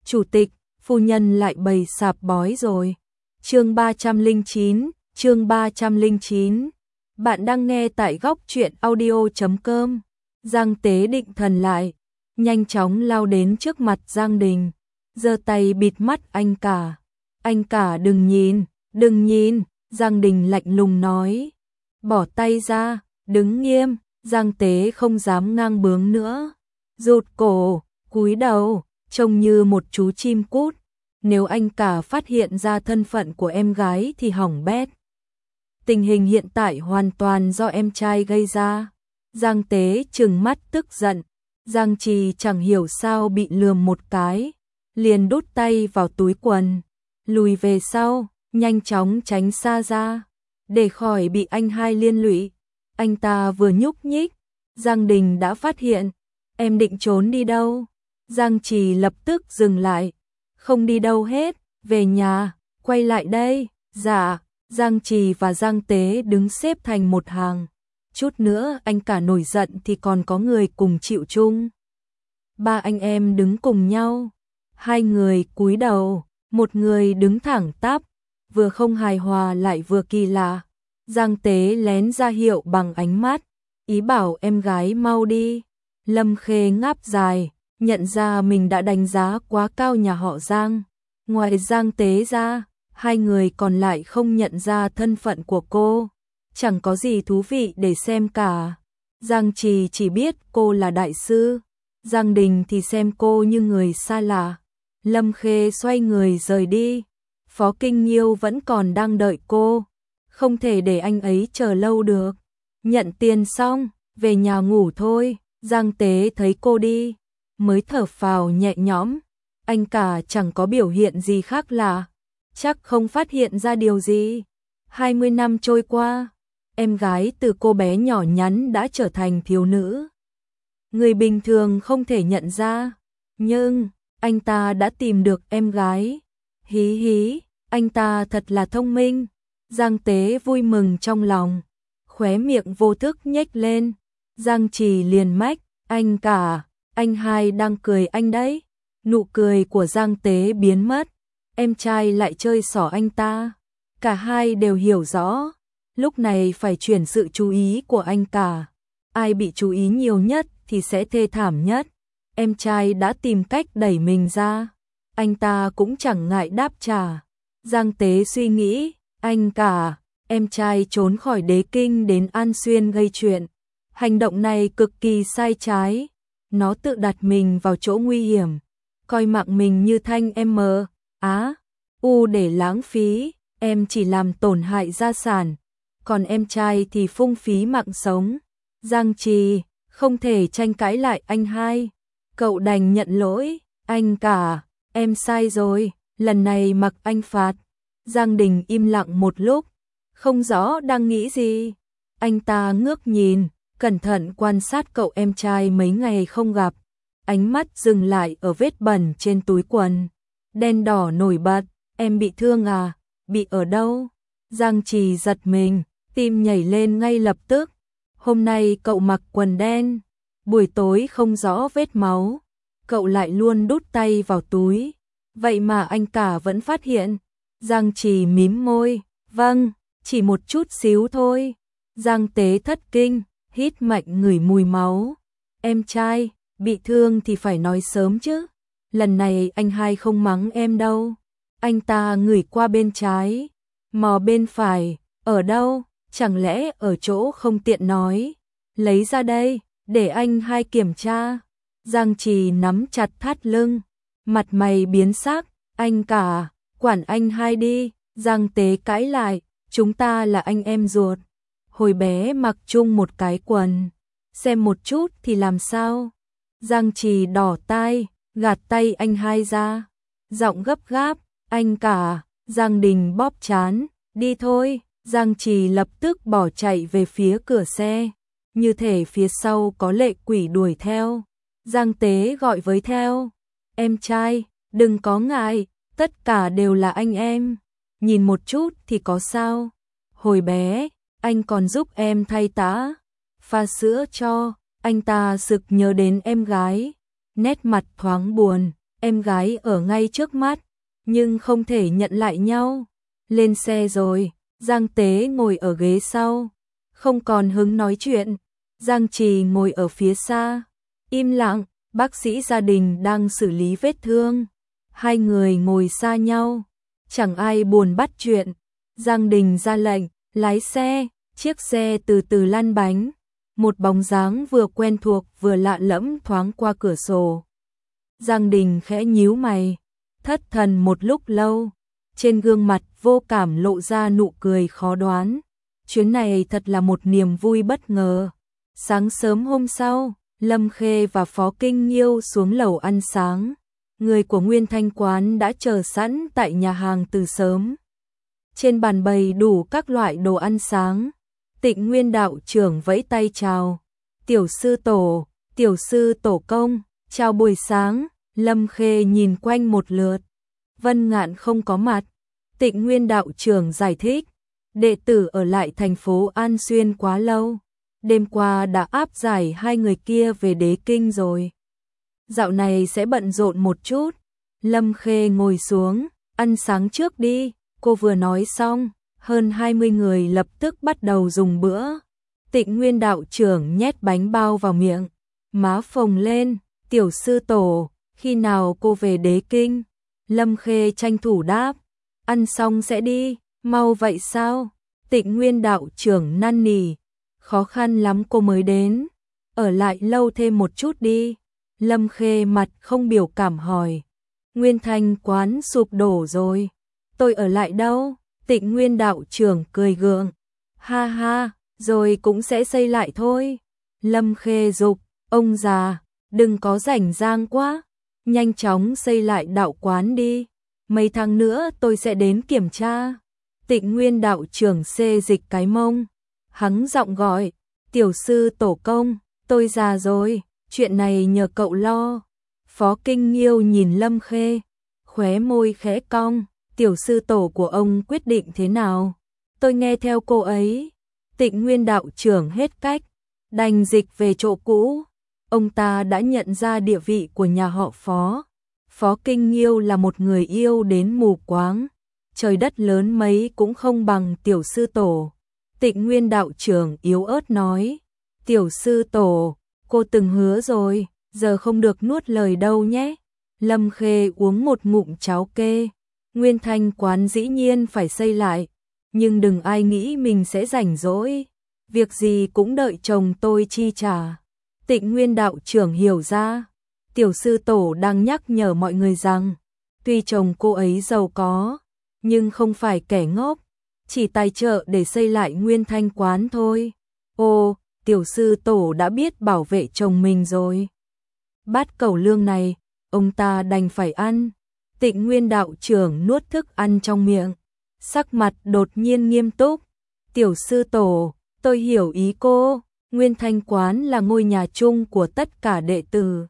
Chủ tịch, phu nhân lại bày sạp bói rồi. Chương 309, chương 309. Bạn đang nghe tại góc truyện audio.com. Giang Tế định thần lại, nhanh chóng lao đến trước mặt Giang Đình, giơ tay bịt mắt anh cả. Anh cả đừng nhìn, Giang Đình lạnh lùng nói. Bỏ tay ra, đứng nghiêm. Giang Tế không dám ngang bướng nữa, rụt cổ, cúi đầu, trông như một chú chim cút. Nếu anh cả phát hiện ra thân phận của em gái thì hỏng bét. Tình hình hiện tại hoàn toàn do em trai gây ra. Giang Tế trừng mắt tức giận. Giang Trì chẳng hiểu sao bị lườm một cái, liền đút tay vào túi quần, lùi về sau, nhanh chóng tránh xa ra, để khỏi bị anh hai liên lụy. Anh ta vừa nhúc nhích, Giang Đình đã phát hiện. Em định trốn đi đâu? Giang Trì lập tức dừng lại. Không đi đâu hết, về nhà, quay lại đây. Dạ. Giang Trì và Giang Tế đứng xếp thành một hàng. Chút nữa anh cả nổi giận thì còn có người cùng chịu chung. Ba anh em đứng cùng nhau. Hai người cúi đầu, một người đứng thẳng tắp, vừa không hài hòa lại vừa kỳ lạ. Giang Tế lén ra hiệu bằng ánh mắt, ý bảo em gái mau đi. Lâm Khê ngáp dài, nhận ra mình đã đánh giá quá cao nhà họ Giang. Ngoài Giang Tế ra, hai người còn lại không nhận ra thân phận của cô. Chẳng có gì thú vị để xem cả. Giang Trì chỉ biết cô là đại sư, Giang Đình thì xem cô như người xa lạ. Lâm Khê xoay người rời đi. Phó Kinh Nhiêu vẫn còn đang đợi cô, không thể để anh ấy chờ lâu được. Nhận tiền xong, về nhà ngủ thôi. Giang Tế thấy cô đi, mới thở phào nhẹ nhõm. Anh cả chẳng có biểu hiện gì khác lạ, chắc không phát hiện ra điều gì. 20 năm trôi qua, em gái từ cô bé nhỏ nhắn đã trở thành thiếu nữ. Người bình thường không thể nhận ra, nhưng anh ta đã tìm được em gái. Hí hí, anh ta thật là thông minh. Giang Tế vui mừng trong lòng, khóe miệng vô thức nhếch lên. Giang Trì liền mách, anh cả, anh hai đang cười anh đấy. Nụ cười của Giang Tế biến mất, em trai lại chơi xỏ anh ta. Cả hai đều hiểu rõ, lúc này phải chuyển sự chú ý của anh cả. Ai bị chú ý nhiều nhất thì sẽ thê thảm nhất. Em trai đã tìm cách đẩy mình ra, anh ta cũng chẳng ngại đáp trả. Giang Tế suy nghĩ, anh cả, em trai trốn khỏi Đế Kinh đến An Xuyên gây chuyện. Hành động này cực kỳ sai trái. Nó tự đặt mình vào chỗ nguy hiểm, coi mạng mình như thanh để lãng phí. Em chỉ làm tổn hại gia sản, còn em trai thì phung phí mạng sống. Giang Trì không thể tranh cãi lại anh hai, cậu đành nhận lỗi. Anh cả, em sai rồi, lần này mặc anh phạt. Giang Đình im lặng một lúc, không rõ đang nghĩ gì. Anh ta ngước nhìn, cẩn thận quan sát cậu em trai mấy ngày không gặp. Ánh mắt dừng lại ở vết bẩn trên túi quần, đen đỏ nổi bật. Em bị thương à? Bị ở đâu? Giang Trì giật mình, tim nhảy lên ngay lập tức. Hôm nay cậu mặc quần đen, buổi tối không rõ vết máu, cậu lại luôn đút tay vào túi, vậy mà anh cả vẫn phát hiện. Giang Trì mím môi, vâng, chỉ một chút xíu thôi. Giang Tế thất kinh, hít mạnh ngửi mùi máu. Em trai, bị thương thì phải nói sớm chứ. Lần này anh hai không mắng em đâu. Anh ta ngửi qua bên trái, mò bên phải, ở đâu, chẳng lẽ ở chỗ không tiện nói. Lấy ra đây, để anh hai kiểm tra. Giang Trì nắm chặt thắt lưng, mặt mày biến sắc. Anh cả, quản anh hai đi. Giang Tế cãi lại, chúng ta là anh em ruột, hồi bé mặc chung một cái quần, xem một chút thì làm sao. Giang Trì đỏ tai, gạt tay anh hai ra, giọng gấp gáp, anh cả. Giang Đình bóp trán, đi thôi. Giang Trì lập tức bỏ chạy về phía cửa xe, như thể phía sau có lệ quỷ đuổi theo. Giang Tế gọi với theo, em trai, đừng có ngại, tất cả đều là anh em, nhìn một chút thì có sao. Hồi bé, anh còn giúp em thay tã, pha sữa cho. Anh ta sực nhớ đến em gái, nét mặt thoáng buồn, em gái ở ngay trước mắt, nhưng không thể nhận lại nhau. Lên xe rồi, Giang Tế ngồi ở ghế sau, không còn hứng nói chuyện. Giang Trì ngồi ở phía xa, im lặng, bác sĩ gia đình đang xử lý vết thương. Hai người ngồi xa nhau, chẳng ai buồn bắt chuyện. Giang Đình ra lệnh, lái xe, chiếc xe từ từ lăn bánh. Một bóng dáng vừa quen thuộc vừa lạ lẫm thoáng qua cửa sổ. Giang Đình khẽ nhíu mày, thất thần một lúc lâu, trên gương mặt vô cảm lộ ra nụ cười khó đoán. Chuyến này thật là một niềm vui bất ngờ. Sáng sớm hôm sau, Lâm Khê và Phó Kinh Nhiêu xuống lầu ăn sáng. Người của Nguyên Thanh quán đã chờ sẵn tại nhà hàng từ sớm. Trên bàn bày đủ các loại đồ ăn sáng. Tịnh Nguyên đạo trưởng vẫy tay chào. Tiểu sư tổ công, chào buổi sáng. Lâm Khê nhìn quanh một lượt. Vân Ngạn không có mặt. Tịnh Nguyên đạo trưởng giải thích, đệ tử ở lại thành phố An Xuyên quá lâu. Đêm qua đã áp giải hai người kia về Đế Kinh rồi. Dạo này sẽ bận rộn một chút. Lâm Khê ngồi xuống, ăn sáng trước đi. Cô vừa nói xong, hơn 20 người lập tức bắt đầu dùng bữa. Tịnh Nguyên đạo trưởng nhét bánh bao vào miệng, má phồng lên. Tiểu sư tổ, khi nào cô về Đế Kinh? Lâm Khê tranh thủ đáp, ăn xong sẽ đi. Mau vậy sao? Tịnh Nguyên đạo trưởng năn nỉ, khó khăn lắm cô mới đến, ở lại lâu thêm một chút đi. Lâm Khê mặt không biểu cảm hỏi, Nguyên Thanh quán sụp đổ rồi, tôi ở lại đâu? Tịnh Nguyên đạo trưởng cười gượng, ha ha, rồi cũng sẽ xây lại thôi. Lâm Khê giục, ông già, đừng có rảnh rang quá, nhanh chóng xây lại đạo quán đi, mấy tháng nữa tôi sẽ đến kiểm tra. Tịnh Nguyên đạo trưởng xê dịch cái mông, hắng giọng gọi, tiểu sư tổ công, tôi già rồi, chuyện này nhờ cậu lo. Phó Kinh Nhiêu nhìn Lâm Khê, khóe môi khẽ cong, tiểu sư tổ của ông quyết định thế nào? Tôi nghe theo cô ấy. Tịnh Nguyên đạo trưởng hết cách, đành dịch về chỗ cũ. Ông ta đã nhận ra địa vị của nhà họ Phó. Phó Kinh Nhiêu là một người yêu đến mù quáng, trời đất lớn mấy cũng không bằng tiểu sư tổ. Tịnh Nguyên đạo trưởng yếu ớt nói, tiểu sư tổ, cô từng hứa rồi, giờ không được nuốt lời đâu nhé. Lâm Khê uống một ngụm cháo kê, Nguyên Thanh quán dĩ nhiên phải xây lại, nhưng đừng ai nghĩ mình sẽ rảnh rỗi, việc gì cũng đợi chồng tôi chi trả. Tịnh Nguyên đạo trưởng hiểu ra, tiểu sư tổ đang nhắc nhở mọi người rằng, tuy chồng cô ấy giàu có, nhưng không phải kẻ ngốc, chỉ tài trợ để xây lại Nguyên Thanh quán thôi. Ô, tiểu sư tổ đã biết bảo vệ chồng mình rồi. Bát cẩu lương này, ông ta đành phải ăn. Tịnh Nguyên đạo trưởng nuốt thức ăn trong miệng, sắc mặt đột nhiên nghiêm túc. Tiểu sư tổ, tôi hiểu ý cô, Nguyên Thanh quán là ngôi nhà chung của tất cả đệ tử.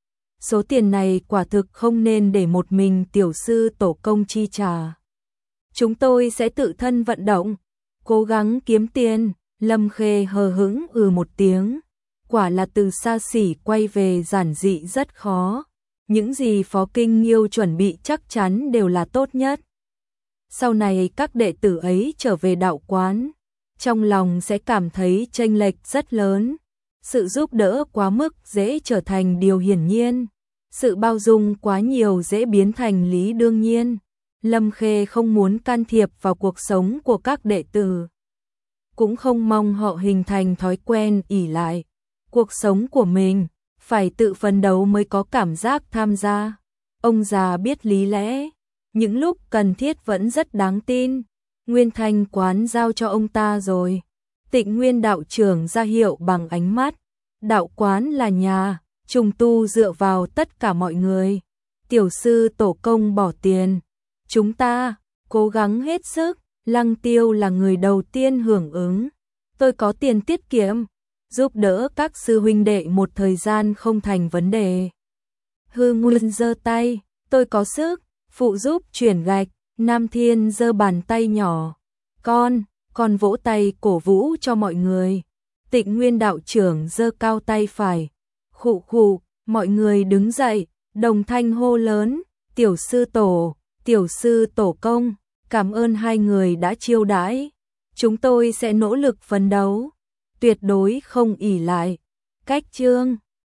Số tiền này quả thực không nên để một mình tiểu sư tổ công chi trả. Chúng tôi sẽ tự thân vận động, cố gắng kiếm tiền. Lâm Khê hờ hững một tiếng. Quả là từ xa xỉ quay về giản dị rất khó. Những gì Phó Kinh Nhiêu chuẩn bị chắc chắn đều là tốt nhất. Sau này các đệ tử ấy trở về đạo quán, trong lòng sẽ cảm thấy chênh lệch rất lớn. Sự giúp đỡ quá mức dễ trở thành điều hiển nhiên. Sự bao dung quá nhiều dễ biến thành lý đương nhiên. Lâm Khê không muốn can thiệp vào cuộc sống của các đệ tử, cũng không mong họ hình thành thói quen ỷ lại. Cuộc sống của mình phải tự phấn đấu mới có cảm giác tham gia. Ông già biết lý lẽ, những lúc cần thiết vẫn rất đáng tin. Nguyên Thanh quán giao cho ông ta rồi. Tịnh Nguyên đạo trưởng ra hiệu bằng ánh mắt. Đạo quán là nhà, trùng tu dựa vào tất cả mọi người. Tiểu sư tổ công bỏ tiền, chúng ta cố gắng hết sức. Lăng Tiêu là người đầu tiên hưởng ứng. Tôi có tiền tiết kiệm, giúp đỡ các sư huynh đệ một thời gian không thành vấn đề. Hư Nguyên giơ tay, tôi có sức, phụ giúp chuyển gạch. Nam Thiên giơ bàn tay nhỏ, con vỗ tay cổ vũ cho mọi người. Tịnh Nguyên đạo trưởng giơ cao tay phải, khụ khụ, mọi người đứng dậy, đồng thanh hô lớn, tiểu sư tổ công, cảm ơn hai người đã chiêu đãi. Chúng tôi sẽ nỗ lực phấn đấu, tuyệt đối không ỷ lại. Cách chương